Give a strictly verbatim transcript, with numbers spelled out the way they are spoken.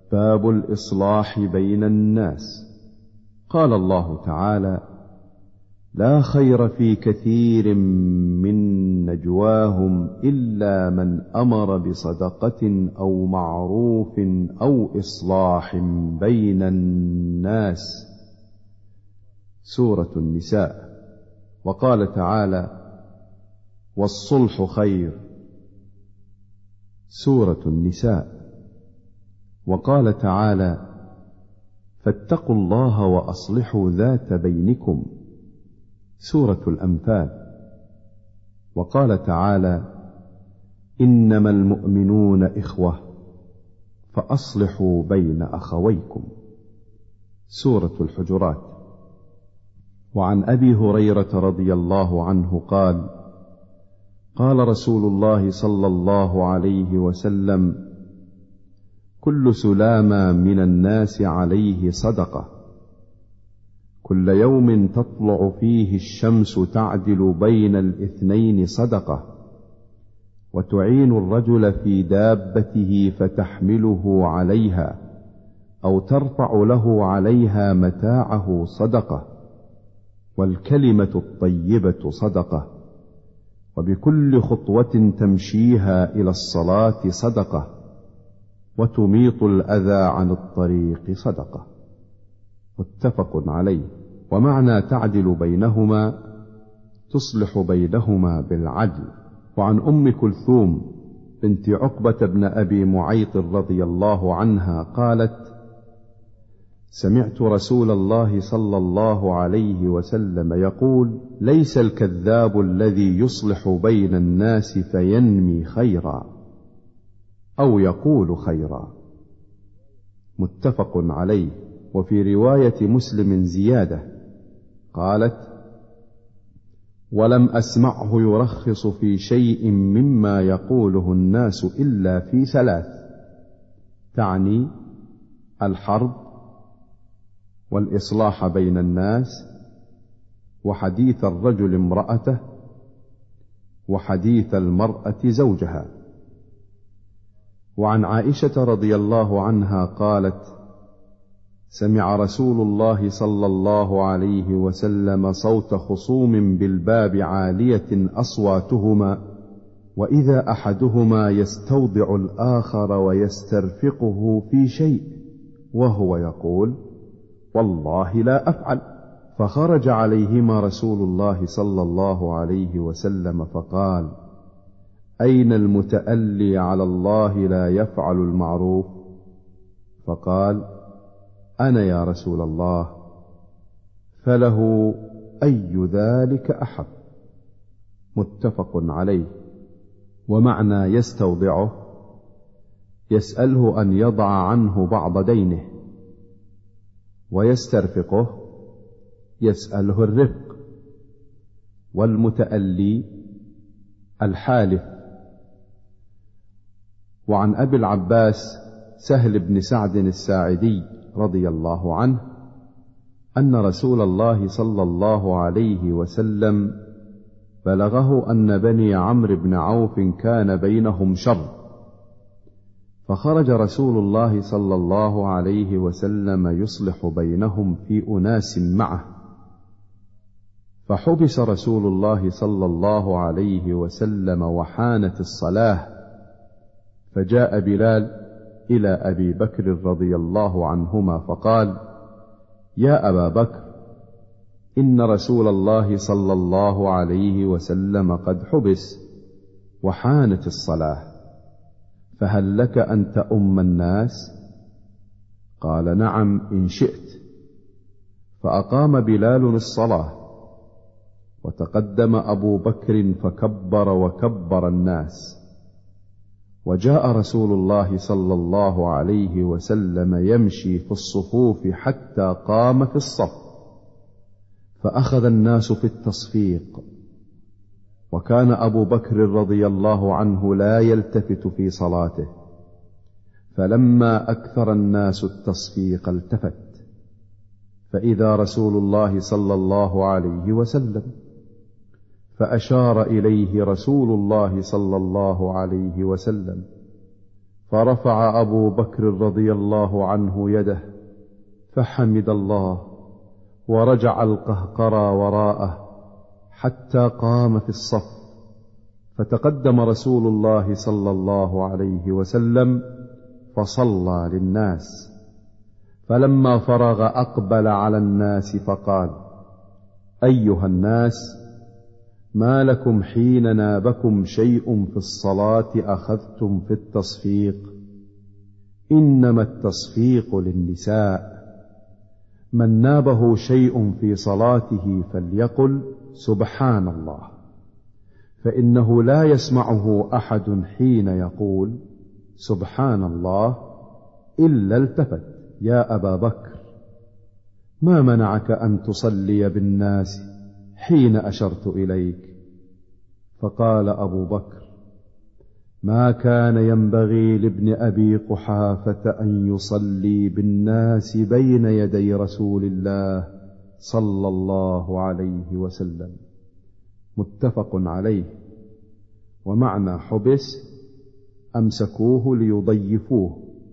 باب الإصلاح بين الناس. قال الله تعالى: لا خير في كثير من نجواهم إلا من أمر بصدقة أو معروف أو إصلاح بين الناس. سورة النساء. وقال تعالى: والصلح خير. سورة النساء. وقال تعالى: فاتقوا الله وأصلحوا ذات بينكم. سورة الأنفال. وقال تعالى: إنما المؤمنون إخوة فأصلحوا بين أخويكم. سورة الحجرات. وعن أبي هريرة رضي الله عنه قال: قال رسول الله صلى الله عليه وسلم: كل سلامة من الناس عليه صدقة، كل يوم تطلع فيه الشمس تعدل بين الاثنين صدقة، وتعين الرجل في دابته فتحمله عليها أو ترفع له عليها متاعه صدقة، والكلمة الطيبة صدقة، وبكل خطوة تمشيها إلى الصلاة صدقة، وتميط الأذى عن الطريق صدقة. متفق عليه. ومعنى تعدل بينهما تصلح بينهما بالعدل. وعن أم كلثوم بنت عقبة بن أبي معيط رضي الله عنها قالت: سمعت رسول الله صلى الله عليه وسلم يقول: ليس الكذاب الذي يصلح بين الناس فينمي خيرا أو يقول خيرا. متفق عليه. وفي رواية مسلم زيادة قالت: ولم أسمعه يرخص في شيء مما يقوله الناس إلا في ثلاث، تعني الحرب، والإصلاح بين الناس، وحديث الرجل امرأته، وحديث المرأة زوجها. وعن عائشة رضي الله عنها قالت: سمع رسول الله صلى الله عليه وسلم صوت خصوم بالباب عالية أصواتهما، وإذا أحدهما يستوضع الآخر ويسترفقه في شيء وهو يقول: والله لا أفعل. فخرج عليهما رسول الله صلى الله عليه وسلم فقال: أين المتألي على الله لا يفعل المعروف؟ فقال: أنا يا رسول الله. فله أي ذلك أحب. متفق عليه. ومعنى يستوضعه يسأله أن يضع عنه بعض دينه، ويسترفقه يسأله الرفق، والمتألي الحالف. وعن أبي العباس سهل بن سعد الساعدي رضي الله عنه أن رسول الله صلى الله عليه وسلم بلغه أن بني عمرو بن عوف كان بينهم شر، فخرج رسول الله صلى الله عليه وسلم يصلح بينهم في أناس معه، فحبس رسول الله صلى الله عليه وسلم وحانت الصلاة، فجاء بلال إلى أبي بكر رضي الله عنهما فقال: يا أبا بكر، إن رسول الله صلى الله عليه وسلم قد حبس وحانت الصلاة، فهل لك أن تؤم الناس؟ قال: نعم إن شئت. فأقام بلال الصلاة، وتقدم أبو بكر فكبر وكبر الناس، وجاء رسول الله صلى الله عليه وسلم يمشي في الصفوف حتى قام في الصف، فأخذ الناس في التصفيق، وكان أبو بكر رضي الله عنه لا يلتفت في صلاته، فلما أكثر الناس التصفيق التفت، فإذا رسول الله صلى الله عليه وسلم، فأشار إليه رسول الله صلى الله عليه وسلم، فرفع أبو بكر رضي الله عنه يده فحمد الله، ورجع القهقرى وراءه حتى قام في الصف، فتقدم رسول الله صلى الله عليه وسلم فصلى للناس، فلما فرغ أقبل على الناس فقال: أيها الناس، ما لكم حين نابكم شيء في الصلاة أخذتم في التصفيق؟ إنما التصفيق للنساء، من نابه شيء في صلاته فليقل سبحان الله، فإنه لا يسمعه أحد حين يقول سبحان الله إلا التفت: يا أبا بكر، ما منعك أن تصلي بالناس حين أشرت إليك؟ فقال أبو بكر: ما كان ينبغي لابن أبي قحافة أن يصلي بالناس بين يدي رسول الله صلى الله عليه وسلم. متفق عليه. ومعنى حبس: أمسكوه ليضيفوه،